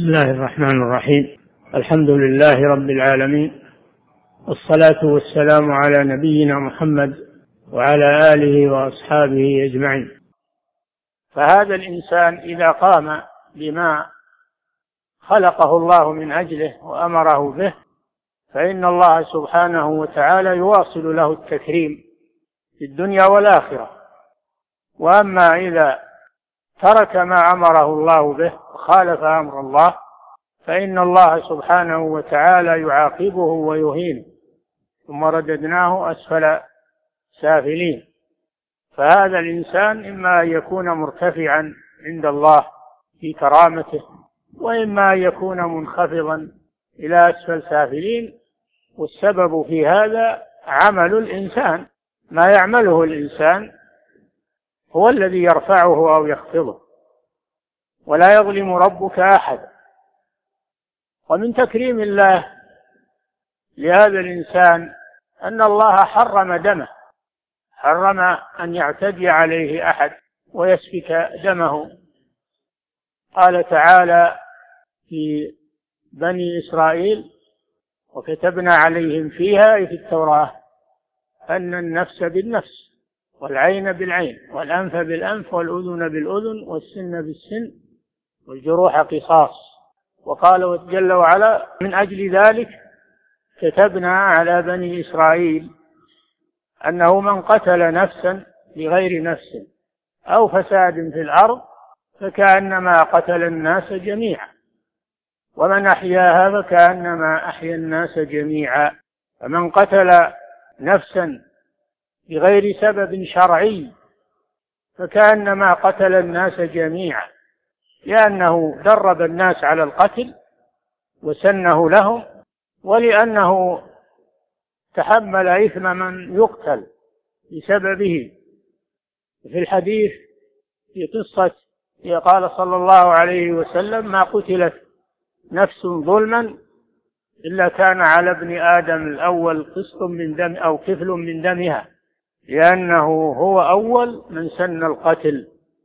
بسم الله الرحمن الرحيم. الحمد لله رب العالمين، والصلاة والسلام على نبينا محمد وعلى آله وأصحابه أجمعين. فهذا الإنسان إذا قام بما خلقه الله من أجله وأمره به، فإن الله سبحانه وتعالى يواصل له التكريم في الدنيا والآخرة. وأما إذا ترك ما أمره الله به وخالف أمر الله، فإن الله سبحانه وتعالى يعاقبه ويهينه، ثم رددناه أسفل سافلين. فهذا الإنسان إما أن يكون مرتفعا عند الله في كرامته، وإما أن يكون منخفضا إلى أسفل سافلين. والسبب في هذا عمل الإنسان، ما يعمله الإنسان هو الذي يرفعه أو يخفضه، ولا يظلم ربك أحد. ومن تكريم الله لهذا الإنسان أن الله حرم دمه، حرم أن يعتدي عليه أحد ويسفك دمه. قال تعالى في بني إسرائيل: وكتبنا عليهم فيها أي في التوراة أن النفس بالنفس والعين بالعين والأنف بالأنف والأذن بالأذن والسن بالسن والجروح قصاص. وقال جل وعلا: من أجل ذلك كتبنا على بني إسرائيل أنه من قتل نفسا بغير نفس أو فساد في الأرض فكأنما قتل الناس جميعا، ومن أحياها فكأنما أحيا الناس جميعا. فمن قتل نفسا بغير سبب شرعي فكأنما قتل الناس جميعا، لأنه درب الناس على القتل وسنه لهم، ولأنه تحمل إثم من يقتل بسببه. في الحديث في قصة قال صلى الله عليه وسلم: ما قتلت نفس ظلما إلا كان على ابن آدم الأول قسط من دم أو كفل من دمها، لأنه هو أول من سن القتل.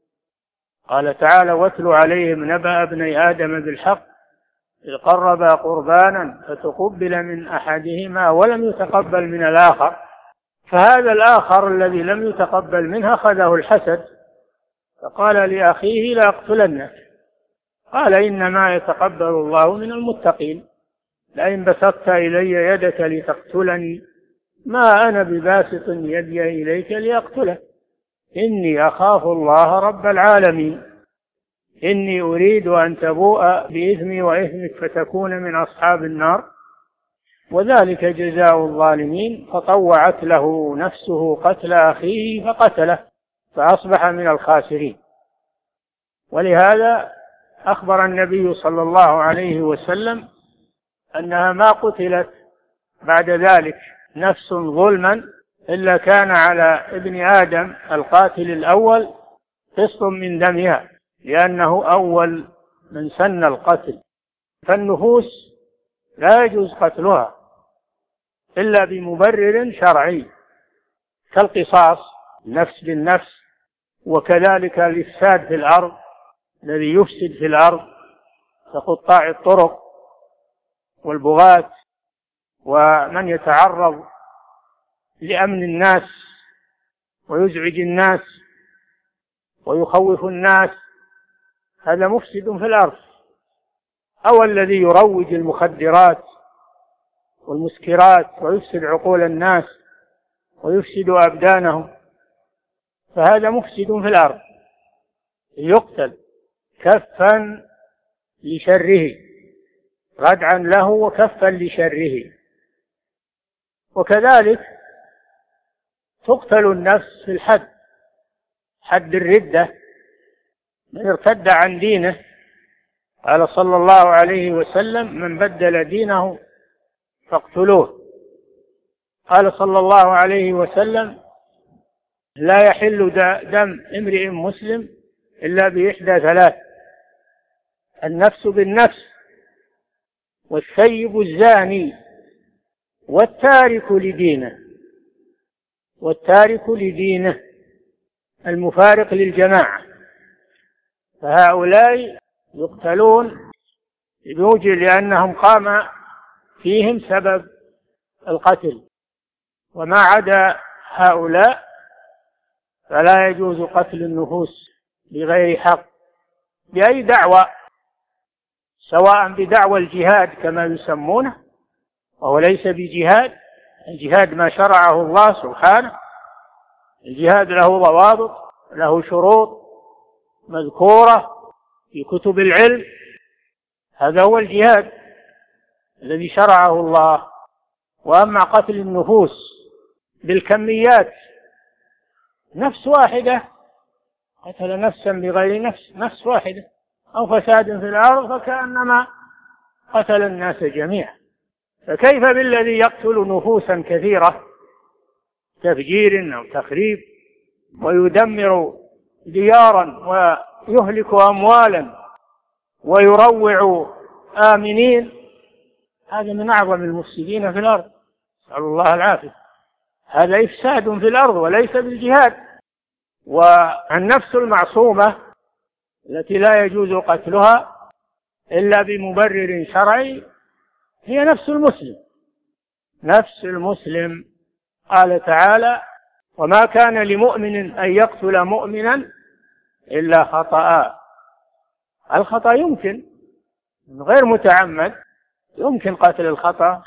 قال تعالى: واتل عليهم نبأ ابني آدم بالحق إذ قربا قربانا فتقبل من أحدهما ولم يتقبل من الآخر. فهذا الآخر الذي لم يتقبل منه أخذه الحسد، فقال لأخيه: لأقتلنك. قال: إنما يتقبل الله من المتقين، لئن بسطت إلي يدك لتقتلني ما أنا بباسط يدي إليك لأقتلك، إني أخاف الله رب العالمين، إني أريد أن تبوء بإثمي وإثمك فتكون من أصحاب النار، وذلك جزاء الظالمين. فطوعت له نفسه قتل أخيه فقتله فأصبح من الخاسرين. ولهذا أخبر النبي صلى الله عليه وسلم أنها ما قتلت بعد ذلك نفس ظلما إلا كان على ابن آدم القاتل الأول قسط من دمها، لأنه أول من سن القتل. فالنفوس لا يجوز قتلها إلا بمبرر شرعي، كالقصاص النفس بالنفس، وكذلك الإفساد في الأرض الذي يفسد في الأرض كقطاع الطرق والبغاة ومن يتعرض لأمن الناس ويزعج الناس ويخوف الناس، هذا مفسد في الأرض. أو الذي يروج المخدرات والمسكرات ويفسد عقول الناس ويفسد أبدانهم، فهذا مفسد في الأرض، يقتل كفا لشره، ردعا له وكفا لشره. وكذلك تقتل النفس في الحد، حد الردة، من ارتد عن دينه. قال صلى الله عليه وسلم: من بدل دينه فاقتلوه. قال صلى الله عليه وسلم: لا يحل دم امرئ مسلم إلا بإحدى ثلاث: النفس بالنفس، والثيب الزاني، والتارك لدينه المفارق للجماعة. فهؤلاء يقتلون لأنهم قام فيهم سبب القتل، وما عدا هؤلاء فلا يجوز قتل النفوس بغير حق بأي دعوة، سواء بدعوى الجهاد كما يسمونه وهو ليس بجهاد. الجهاد ما شرعه الله سبحانه، الجهاد له ضوابط، له شروط مذكورة في كتب العلم، هذا هو الجهاد الذي شرعه الله. وأما قتل النفوس بالكميات، نفس واحدة قتل نفسا بغير نفس واحدة أو فساد في الأرض فكأنما قتل الناس جميعا، فكيف بالذي يقتل نفوسا كثيرة تفجير أو تخريب ويدمر ديارا ويهلك أموالا ويروع آمنين؟ هذا من أعظم المفسدين في الأرض، نسأل الله العافية. هذا إفساد في الأرض وليس بالجهاد. والنفس المعصومة التي لا يجوز قتلها إلا بمبرر شرعي هي نفس المسلم. نفس المسلم، قال تعالى: وما كان لمؤمن أن يقتل مؤمنا إلا خطأ. الخطأ يمكن غير متعمد، يمكن قتل الخطأ،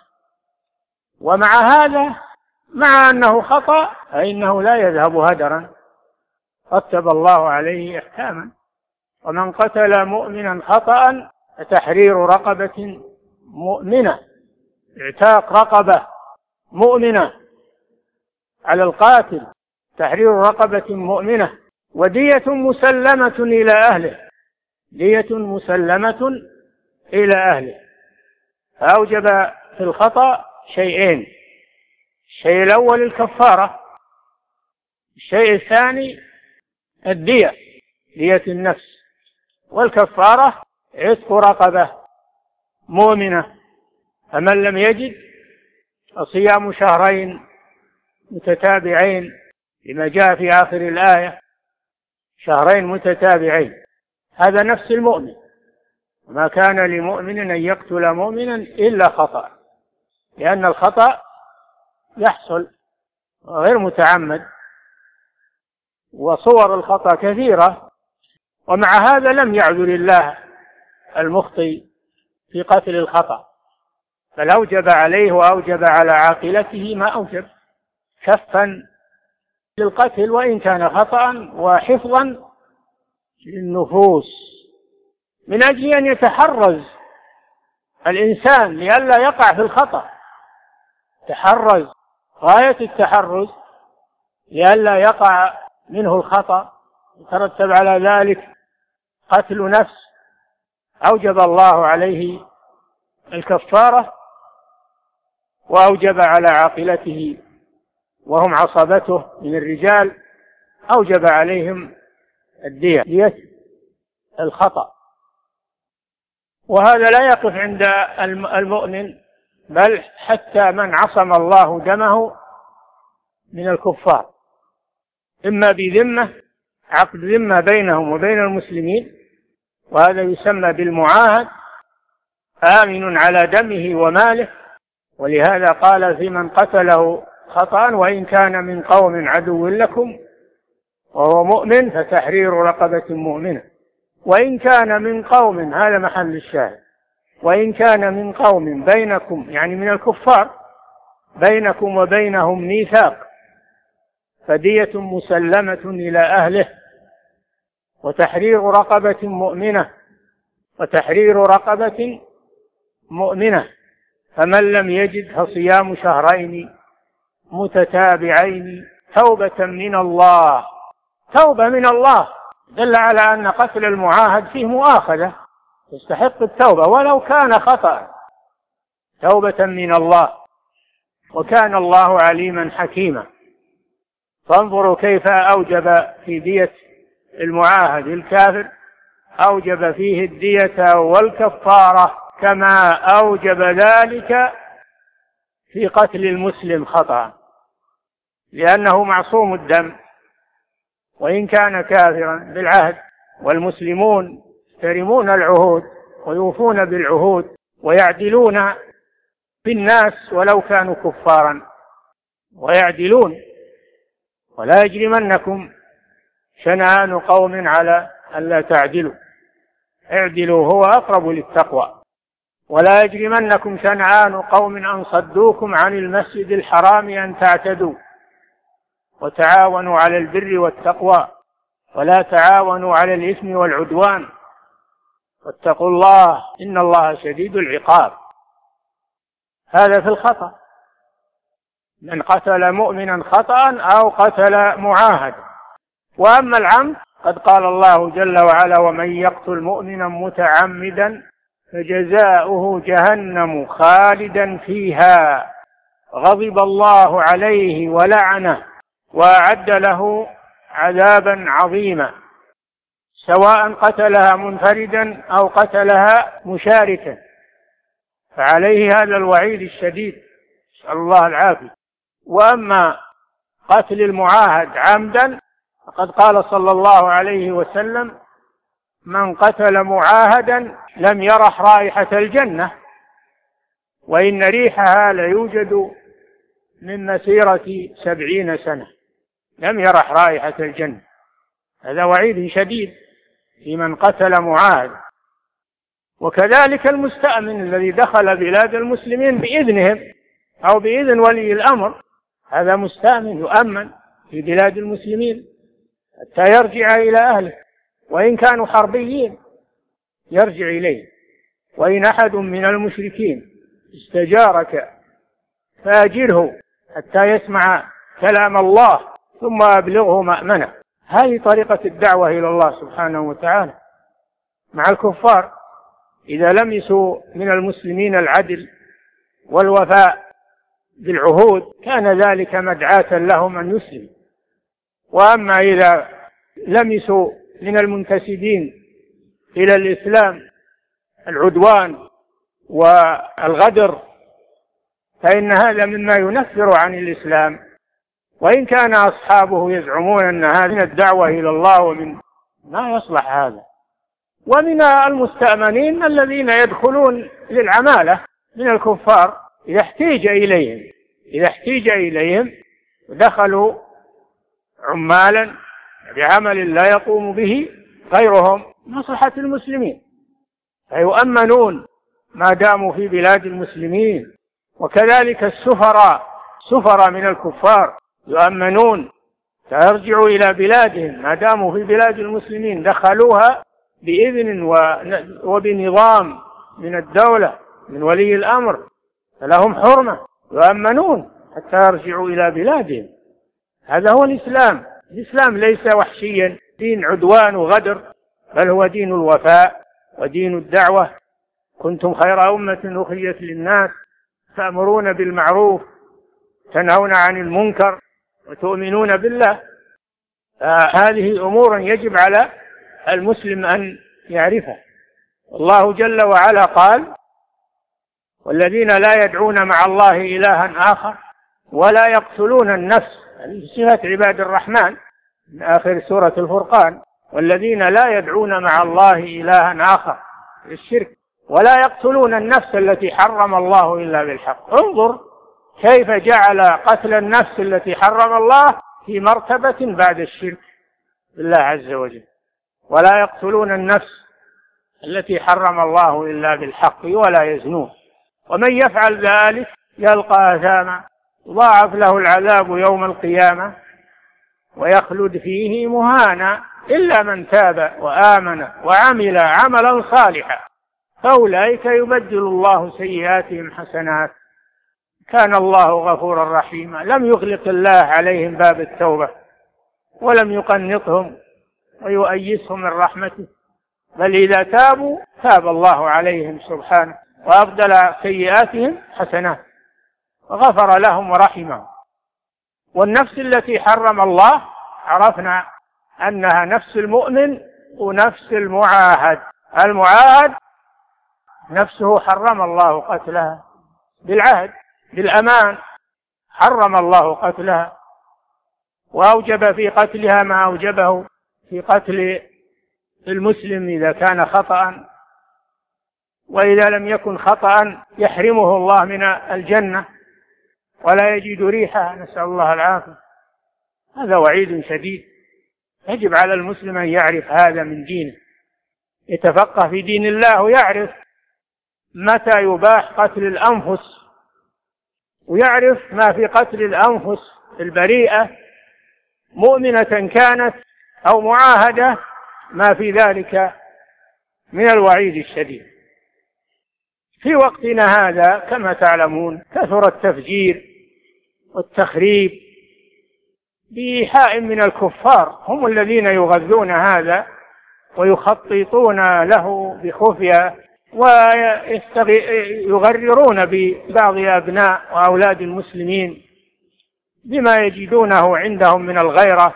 ومع هذا مع أنه خطأ فإنه لا يذهب هدرا، رتب الله عليه إحكاما. ومن قتل مؤمنا خطأ فتحرير رقبة مؤمنة، اعتاق رقبة مؤمنة على القاتل، تحرير رقبة مؤمنة، ودية مسلمة إلى أهله، دية مسلمة إلى أهله. فأوجب في الخطأ شيئين: الشيء الأول الكفارة، الشيء الثاني الدية، دية النفس، والكفارة عتق رقبة مؤمنة. فمن لم يجد فصيام شهرين متتابعين، لما جاء في آخر الآية: شهرين متتابعين. هذا نفس المؤمن. ما كان لمؤمن أن يقتل مؤمنا إلا خطأ، لأن الخطأ يحصل غير متعمد، وصور الخطأ كثيرة، ومع هذا لم يعذر الله المخطئ في قتل الخطأ، بل أوجب عليه وأوجب على عاقلته ما أوجب، كفا للقتل وإن كان خطأ، وحفظا للنفوس، من أجل أن يتحرز الإنسان لئلا يقع في الخطأ، تحرز غاية التحرز لئلا يقع منه الخطأ يترتب على ذلك قتل نفس. أوجب الله عليه الكفارة، وأوجب على عاقلته وهم عصبته من الرجال، أوجب عليهم الدية، دية الخطأ. وهذا لا يقف عند المؤمن، بل حتى من عصم الله دمه من الكفار، إما بذمة، عقد ذمة بينهم وبين المسلمين، وهذا يسمى بالمعاهد، آمن على دمه وماله. ولهذا قال في من قتله خطأ: وإن كان من قوم عدو لكم وهو مؤمن فتحرير رقبة مؤمنة. وإن كان من قوم، هذا محل الشاهد، وإن كان من قوم بينكم، يعني من الكفار، بينكم وبينهم ميثاق فدية مسلمة إلى أهله وتحرير رقبة مؤمنة، وتحرير رقبة مؤمنة. فمن لم يجد فصيام شهرين متتابعين توبة من الله. توبة من الله دل على أن قتل المعاهد فيه مؤاخذة، يستحق التوبة ولو كان خطأ، توبة من الله، وكان الله عليما حكيما. فانظروا كيف أوجب في دية المعاهد الكافر، أوجب فيه الدية والكفارة، كما أوجب ذلك في قتل المسلم خطأ، لأنه معصوم الدم وإن كان كافرا بالعهد، والمسلمون يحترمون العهود ويوفون بالعهود ويعدلون بالناس ولو كانوا كفارا، ويعدلون. ولا يجرمنكم شنآن قوم على ألا تعدلوا، اعدلوا هو أقرب للتقوى. ولا يجرمنكم شنآن قوم أن صدوكم عن المسجد الحرام أن تعتدوا، وتعاونوا على البر والتقوى ولا تعاونوا على الإثم والعدوان، واتقوا الله إن الله شديد العقاب. هذا في الخطأ، من قتل مؤمنا خطأ أو قتل معاهد. وأما العمد قد قال الله جل وعلا: ومن يقتل مؤمنا متعمدا فجزاؤه جهنم خالدا فيها غضب الله عليه ولعنه وأعد له عذابا عظيما، سواء قتلها منفردا أو قتلها مشاركا، فعليه هذا الوعيد الشديد، نسأل الله العافية. وأما قتل المعاهد عمدا فقد قال صلى الله عليه وسلم: من قتل معاهدا لم يرح رائحة الجنة، وإن ريحها ليوجد من مسيرة 70 سنة. لم يرح رائحة الجنة، هذا وعيد شديد في من قتل معاهد. وكذلك المستأمن الذي دخل بلاد المسلمين بإذنهم أو بإذن ولي الأمر، هذا مستأمن يؤمن في بلاد المسلمين حتى يرجع إلى أهله، وإن كانوا حربيين يرجع إليه. وإن أحد من المشركين استجارك فأجره حتى يسمع كلام الله ثم أبلغه مأمنه. هذه طريقة الدعوة إلى الله سبحانه وتعالى مع الكفار. إذا لمسوا من المسلمين العدل والوفاء بالعهود كان ذلك مدعاة لهم أن يسلموا. وأما إذا لمسوا من المنتسبين إلى الإسلام العدوان والغدر فإن هذا مما ينفر عن الإسلام، وإن كان أصحابه يزعمون أن هذا من الدعوة إلى الله ومن ما يصلح هذا. ومن المستأمنين الذين يدخلون للعمالة من الكفار إذا احتيج إليهم ودخلوا عمالا بعمل لا يقوم به غيرهم مصلحة المسلمين فيؤمنون ما داموا في بلاد المسلمين. وكذلك السفراء من الكفار يؤمنون فيرجعوا إلى بلادهم ما داموا في بلاد المسلمين، دخلوها بإذن وبنظام من الدولة من ولي الأمر، فلهم حرمة، يؤمنون حتى يرجعوا إلى بلادهم. هذا هو الإسلام. الإسلام ليس وحشيا دين عدوان وغدر، بل هو دين الوفاء ودين الدعوة. كنتم خير أمة أخرجت للناس تأمرون بالمعروف تنهون عن المنكر وتؤمنون بالله. هذه أمور يجب على المسلم أن يعرفها. الله جل وعلا قال: والذين لا يدعون مع الله إلها آخر ولا يقتلون النفس. هذه صفة عباد الرحمن من آخر سورة الفرقان: والذين لا يدعون مع الله إلها آخر، الشرك، ولا يقتلون النفس التي حرم الله إلا بالحق. انظر كيف جعل قتل النفس التي حرم الله في مرتبة بعد الشرك بالله عز وجل. ولا يقتلون النفس التي حرم الله إلا بالحق ولا يزنون ومن يفعل ذلك يلقى أثاما يضاعف له العذاب يوم القيامة ويخلد فيه مهانا إلا من تاب وآمن وعمل عملا صالحا فأولئك يبدل الله سيئاتهم حسنات كان الله غفورا رحيما. لم يغلق الله عليهم باب التوبة ولم يقنطهم ويؤيسهم من رحمته، بل إذا تابوا تاب الله عليهم سبحانه وأبدل سيئاتهم حسنات وغفر لهم ورحمهم. والنفس التي حرم الله عرفنا أنها نفس المؤمن ونفس المعاهد. المعاهد نفسه حرم الله قتلها بالعهد بالأمان، حرم الله قتلها وأوجب في قتلها ما أوجبه في قتل المسلم إذا كان خطأ وإذا لم يكن خطأ يحرمه الله من الجنة ولا يجد ريحها، نسأل الله العافية. هذا وعيد شديد. يجب على المسلم أن يعرف هذا من دينه، يتفقه في دين الله ويعرف متى يباح قتل الأنفس، ويعرف ما في قتل الأنفس البريئة مؤمنة كانت أو معاهدة، ما في ذلك من الوعيد الشديد. في وقتنا هذا كما تعلمون كثر التفجير والتخريب بإيحاء من الكفار، هم الذين يغذون هذا ويخططون له بخفية، ويغررون ببعض أبناء وأولاد المسلمين بما يجدونه عندهم من الغيرة،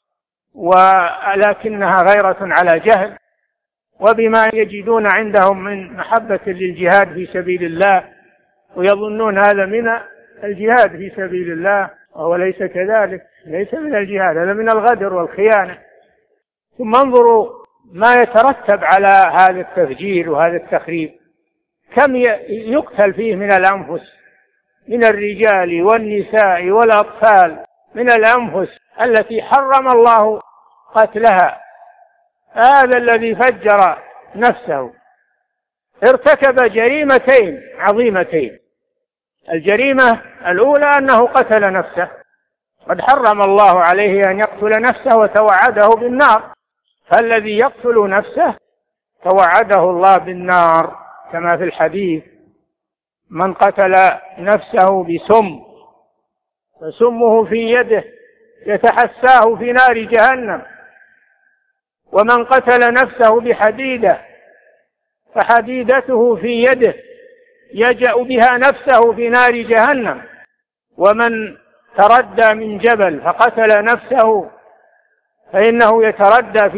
ولكنها غيرة على جهل، وبما يجدون عندهم من محبة للجهاد في سبيل الله، ويظنون هذا من الجهاد في سبيل الله، وهو ليس كذلك، ليس من الجهاد، هذا من الغدر والخيانة. ثم انظروا ما يترتب على هذا التفجير وهذا التخريب، كم يقتل فيه من الأنفس، من الرجال والنساء والأطفال، من الأنفس التي حرم الله قتلها. هذا الذي فجر نفسه ارتكب جريمتين عظيمتين. الجريمة الأولى أنه قتل نفسه، قد حرم الله عليه أن يقتل نفسه وتوعده بالنار، فالذي يقتل نفسه توعده الله بالنار كما في الحديث: من قتل نفسه بسم فسمه في يده يتحساه في نار جهنم، ومن قتل نفسه بحديدة فحديدته في يده يجأ بها نفسه في نار جهنم، ومن تردى من جبل فقتل نفسه فإنه يتردى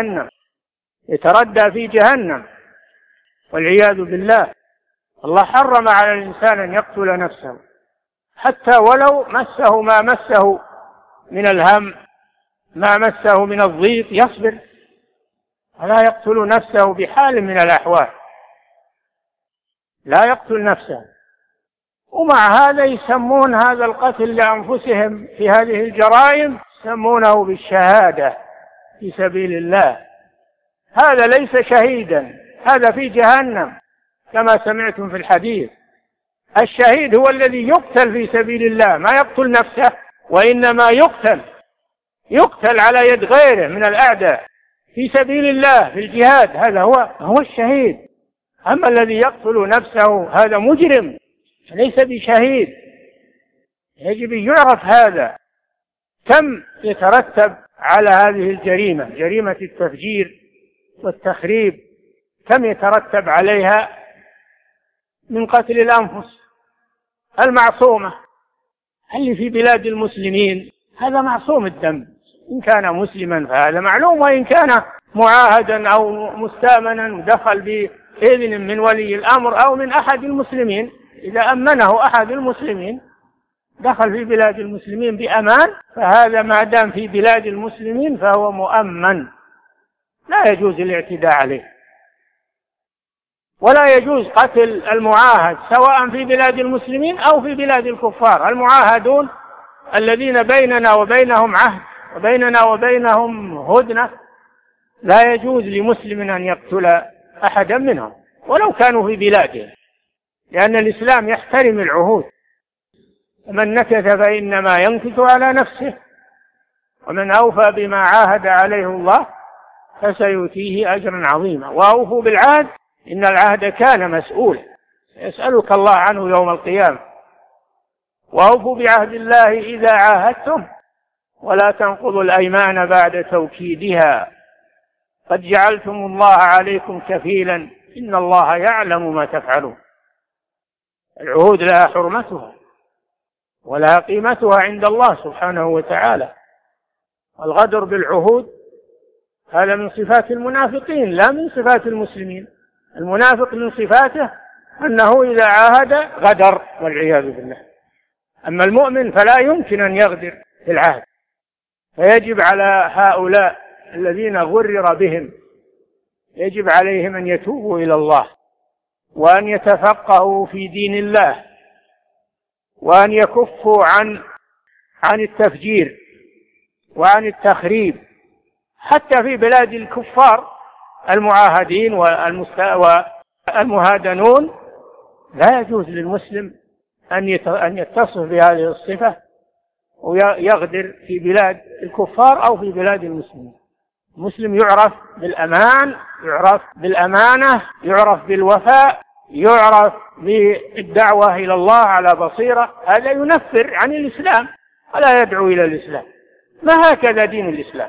في جهنم والعياذ بالله. الله حرم على الإنسان أن يقتل نفسه، حتى ولو مسه ما مسه من الهم، ما مسه من الضيق، يصبر، ولا يقتل نفسه بحال من الأحوال، لا يقتل نفسه. ومع هذا يسمون هذا القتل لأنفسهم في هذه الجرائم، يسمونه بالشهادة في سبيل الله. هذا ليس شهيدا، هذا في جهنم كما سمعتم في الحديث. الشهيد هو الذي يقتل في سبيل الله، ما يقتل نفسه، وإنما يقتل على يد غيره من الأعداء في سبيل الله في الجهاد، هذا هو الشهيد. أما الذي يقتل نفسه هذا مجرم ليس بشهيد. يجب أن يعرف هذا. كم يترتب على هذه الجريمة، جريمة التفجير والتخريب، كم يترتب عليها من قتل الأنفس المعصومة اللي في بلاد المسلمين. هذا معصوم الدم، إن كان مسلما فهذا معلوم، وإن كان معاهدا أو مستأمنا ودخل بإذن من ولي الأمر أو من أحد المسلمين، إذا أمنه أحد المسلمين دخل في بلاد المسلمين بأمان، فهذا ما دام في بلاد المسلمين فهو مؤمن، لا يجوز الاعتداء عليه. ولا يجوز قتل المعاهد سواء في بلاد المسلمين أو في بلاد الكفار. المعاهدون الذين بيننا وبينهم عهد وبيننا وبينهم هدنة، لا يجوز لمسلم أن يقتل أحدا منهم ولو كانوا في بلاده، لأن الإسلام يحترم العهود. ومن نكث فإنما ينكث على نفسه، ومن أوفى بما عاهد عليه الله فسيؤتيه أجرا عظيما. وأوفوا بالعهد إن العهد كان مسؤولا، يسألك الله عنه يوم القيامة. وأوفوا بعهد الله إذا عاهدتم ولا تنقضوا الأيمان بعد توكيدها، قد جعلتم الله عليكم كفيلا إن الله يعلم ما تفعلون. العهود لها حرمتها ولها قيمتها عند الله سبحانه وتعالى. الغدر بالعهود هذا من صفات المنافقين لا من صفات المسلمين. المنافق من صفاته أنه إذا عاهد غدر والعياذ بالله. أما المؤمن فلا يمكن أن يغدر في العهد. فيجب على هؤلاء الذين غرر بهم، يجب عليهم أن يتوبوا إلى الله وأن يتفقهوا في دين الله، وأن يكفوا عن التفجير وعن التخريب. حتى في بلاد الكفار المعاهدين والمهادنون لا يجوز للمسلم أن يتصف بهذه الصفة ويغدر في بلاد الكفار أو في بلاد المسلمين. المسلم يعرف بالأمان، يعرف بالأمانة، يعرف بالوفاء، يعرف بالدعوة إلى الله على بصيرة. هذا ينفر عن الإسلام ولا يدعو إلى الإسلام. ما هكذا دين الإسلام.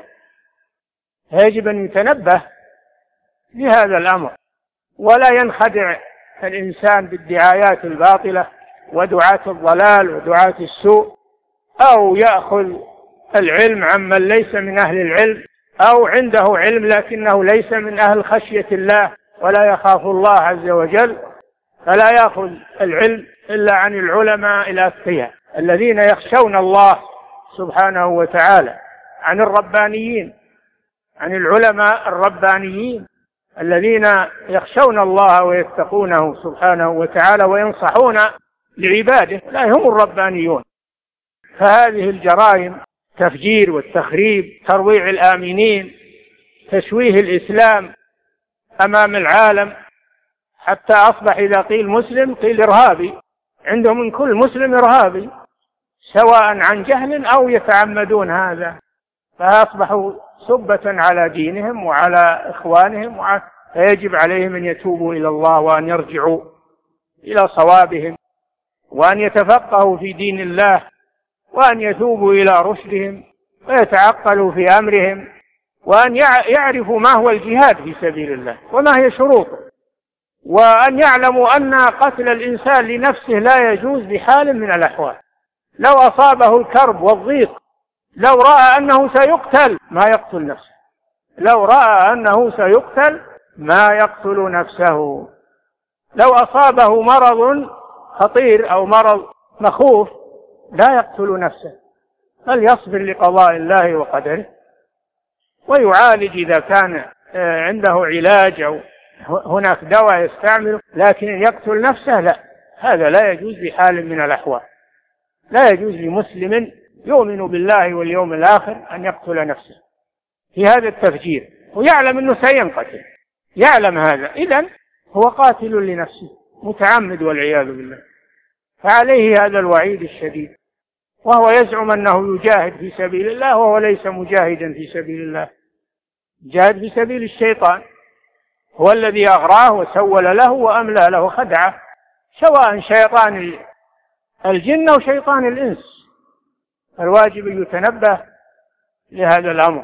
يجب أن يتنبه لهذا الأمر، ولا ينخدع الإنسان بالدعايات الباطلة ودعاة الضلال ودعاة السوء، أو يأخذ العلم عمن ليس من أهل العلم، أو عنده علم لكنه ليس من أهل خشية الله ولا يخاف الله عز وجل، فلا يأخذ العلم إلا عن العلماء الأتقياء الذين يخشون الله سبحانه وتعالى، عن الربانيين، عن العلماء الربانيين الذين يخشون الله ويتقونه سبحانه وتعالى وينصحون لعباده، لا هم الربانيون. فهذه الجرائم، التفجير والتخريب، ترويع الآمنين، تشويه الإسلام أمام العالم، حتى أصبح إذا قيل مسلم قيل إرهابي، عندهم من كل مسلم إرهابي، سواء عن جهل أو يتعمدون هذا، فأصبحوا سبة على دينهم وعلى إخوانهم، فيجب عليهم أن يتوبوا إلى الله وأن يرجعوا إلى صوابهم وأن يتفقهوا في دين الله وأن يتوبوا إلى رشدهم ويتعقلوا في أمرهم، وأن يعرفوا ما هو الجهاد في سبيل الله وما هي شروطه، وأن يعلموا أن قتل الإنسان لنفسه لا يجوز بحال من الأحوال. لو أصابه الكرب والضيق، لو رأى أنه سيقتل ما يقتل نفسه، لو رأى أنه سيقتل ما يقتل نفسه. لو أصابه مرض خطير أو مرض مخوف لا يقتل نفسه، بل يصبر لقضاء الله وقدره ويعالج إذا كان عنده علاج أو هناك دواء يستعمله، لكن يقتل نفسه لا، هذا لا يجوز بحال من الأحوال. لا يجوز لمسلم يؤمن بالله واليوم الآخر أن يقتل نفسه في هذا التفجير ويعلم أنه سينقتل، يعلم هذا، إذن هو قاتل لنفسه متعمد والعياذ بالله، فعليه هذا الوعيد الشديد. وهو يزعم أنه يجاهد في سبيل الله وهو ليس مجاهدا في سبيل الله، جاهد في سبيل الشيطان، هو الذي أغراه وسول له وأملى له خدعه، سواء شيطان الجن أو شيطان الإنس. الواجب أن يتنبه لهذا الأمر،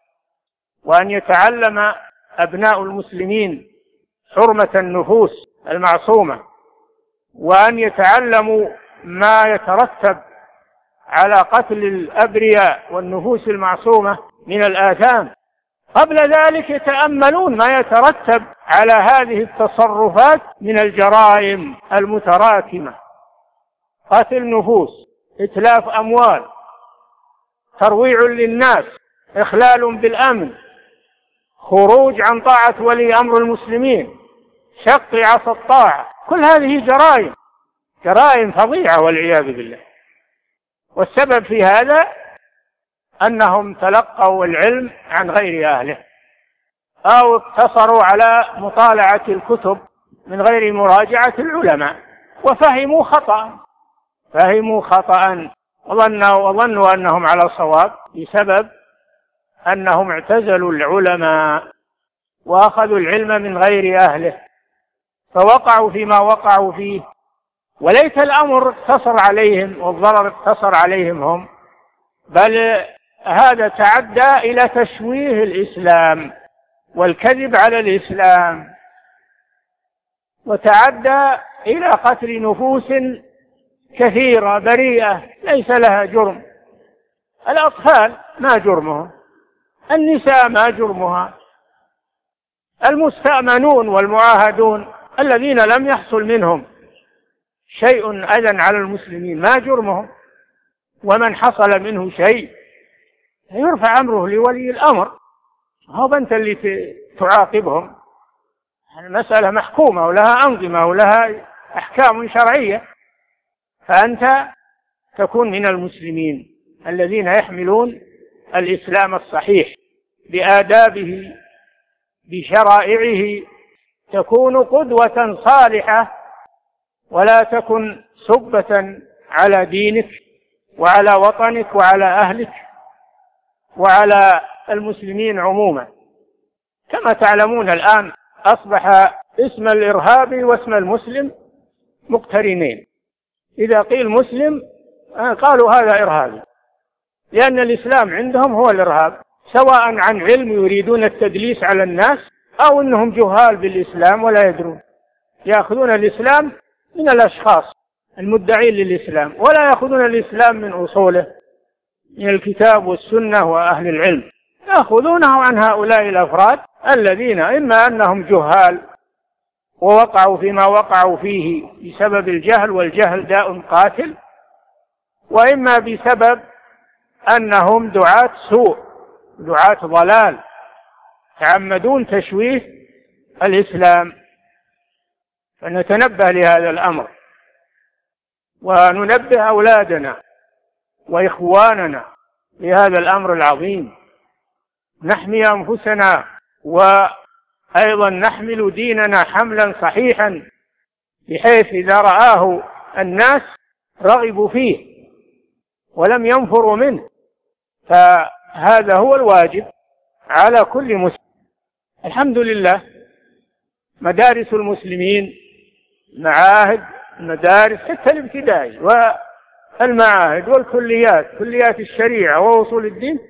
وأن يتعلم أبناء المسلمين حرمة النفوس المعصومة، وأن يتعلموا ما يترتب على قتل الأبرياء والنفوس المعصومة من الآثام. قبل ذلك يتأملون ما يترتب على هذه التصرفات من الجرائم المتراكمة: قتل نفوس، إتلاف أموال، ترويع للناس، إخلال بالأمن، خروج عن طاعة ولي أمر المسلمين، شق عصا الطاعة. كل هذه جرائم فظيعة والعياذ بالله. والسبب في هذا أنهم تلقوا العلم عن غير أهله، أو اقتصروا على مطالعة الكتب من غير مراجعة العلماء، وفهموا خطأ وظنوا أنهم على صواب بسبب أنهم اعتزلوا العلماء وأخذوا العلم من غير أهله، فوقعوا فيما وقعوا فيه. وليس الأمر اقتصر عليهم والضرر اقتصر عليهم هم، بل هذا تعدى إلى تشويه الإسلام والكذب على الإسلام، وتعدى إلى قتل نفوس كثيرة بريئة ليس لها جرم. الأطفال ما جرمهم، النساء ما جرمها، المستأمنون والمعاهدون الذين لم يحصل منهم شيء أذى على المسلمين ما جرمهم، ومن حصل منه شيء يرفع أمره لولي الأمر، هو أنت اللي تعاقبهم. المسألة محكومة ولها أنظمة ولها أحكام شرعية، فأنت تكون من المسلمين الذين يحملون الإسلام الصحيح بآدابه بشرائعه، تكون قدوة صالحة، ولا تكن سبة على دينك وعلى وطنك وعلى أهلك وعلى المسلمين عموما. كما تعلمون الآن أصبح اسم الإرهابي واسم المسلم مقترنين، إذا قيل مسلم قالوا هذا إرهابي، لأن الإسلام عندهم هو الإرهاب، سواء عن علم يريدون التدليس على الناس أو أنهم جهال بالإسلام ولا يدرون، يأخذون الإسلام من الأشخاص المدعين للإسلام، ولا يأخذون الإسلام من أصوله من الكتاب والسنة وأهل العلم، يأخذونه عن هؤلاء الأفراد الذين إما أنهم جهال ووقعوا فيما وقعوا فيه بسبب الجهل، والجهل داء قاتل، وإما بسبب أنهم دعاة سوء دعاة ضلال تعمدون تشويه الإسلام. فنتنبه لهذا الأمر، وننبه أولادنا وإخواننا لهذا الأمر العظيم، نحمي أنفسنا وأيضا نحمل ديننا حملا صحيحا، بحيث إذا رآه الناس رغبوا فيه ولم ينفروا منه. فهذا هو الواجب على كل مسلم. الحمد لله مدارس المسلمين، معاهد المدارس حتى الابتدائي والمعاهد والكليات، كليات الشريعة وأصول الدين،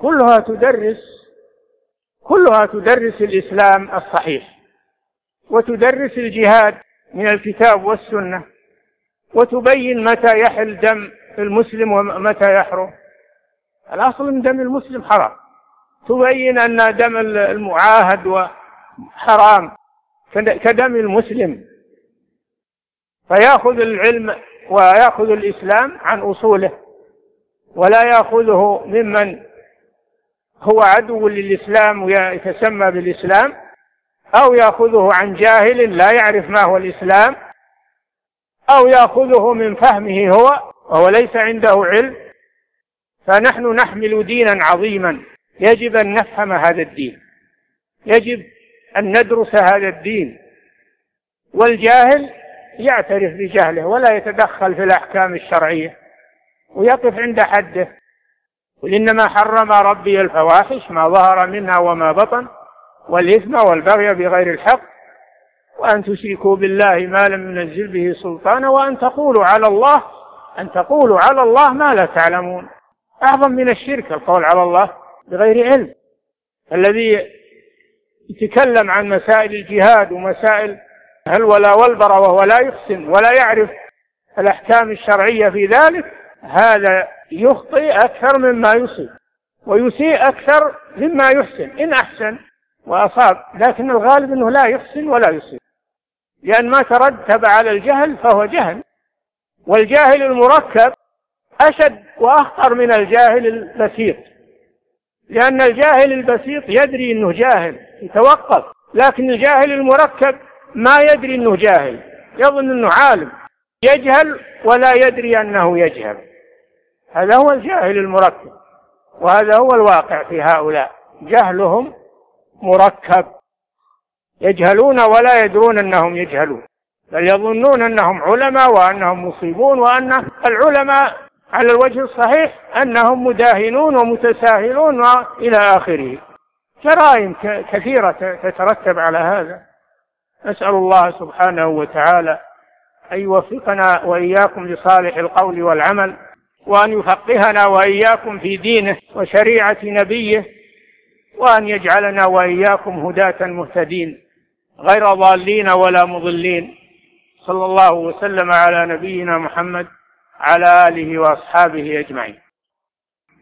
كلها تدرس الإسلام الصحيح، وتدرس الجهاد من الكتاب والسنة، وتبين متى يحل دم المسلم ومتى يحرم. الأصل من دم المسلم حرام، تبين أن دم المعاهد حرام كدم المسلم، فيأخذ العلم ويأخذ الإسلام عن أصوله، ولا يأخذه ممن هو عدو للإسلام ويتسمى بالإسلام، أو يأخذه عن جاهل لا يعرف ما هو الإسلام، أو يأخذه من فهمه هو وهو ليس عنده علم. فنحن نحمل دينا عظيما، يجب أن نفهم هذا الدين، يجب أن ندرس هذا الدين، والجاهل يعترف بجهله ولا يتدخل في الأحكام الشرعية ويقف عند حده. قل إنما حرم ربي الفواحش ما ظهر منها وما بطن والإثم والبغي بغير الحق وأن تشركوا بالله ما لم ينزل به سلطانا وأن تقولوا على الله ما لا تعلمون. أعظم من الشرك القول على الله بغير علم. الذي يتكلم عن مسائل الجهاد ومسائل الولاء والبراء وهو لا يحسن ولا يعرف الأحكام الشرعية في ذلك، هذا يخطئ أكثر مما يصيب، ويسيء أكثر مما يحسن إن أحسن وأصاب، لكن الغالب أنه لا يحسن ولا يصيب، لأن ما ترتب على الجهل فهو جهل. والجاهل المركب أشد وأخطر من الجاهل البسيط، لأن الجاهل البسيط يدري أنه جاهل يتوقف، لكن الجاهل المركب ما يدري أنه جاهل، يظن أنه عالم، يجهل ولا يدري أنه يجهل. هذا هو الجاهل المركب، وهذا هو الواقع في هؤلاء، جهلهم مركب، يجهلون ولا يدرون أنهم يجهلون، بل يظنون أنهم علماء وأنهم مصيبون، وأن العلماء على الوجه الصحيح أنهم مداهنون ومتساهلون وإلى آخره. جرائم كثيرة تترتب على هذا. نسأل الله سبحانه وتعالى أن يوفقنا وإياكم لصالح القول والعمل، وأن يفقهنا وإياكم في دينه وشريعة نبيه، وأن يجعلنا وإياكم هداة مهتدين غير ضالين ولا مضلين. صلى الله وسلم على نبينا محمد على آله وأصحابه أجمعين.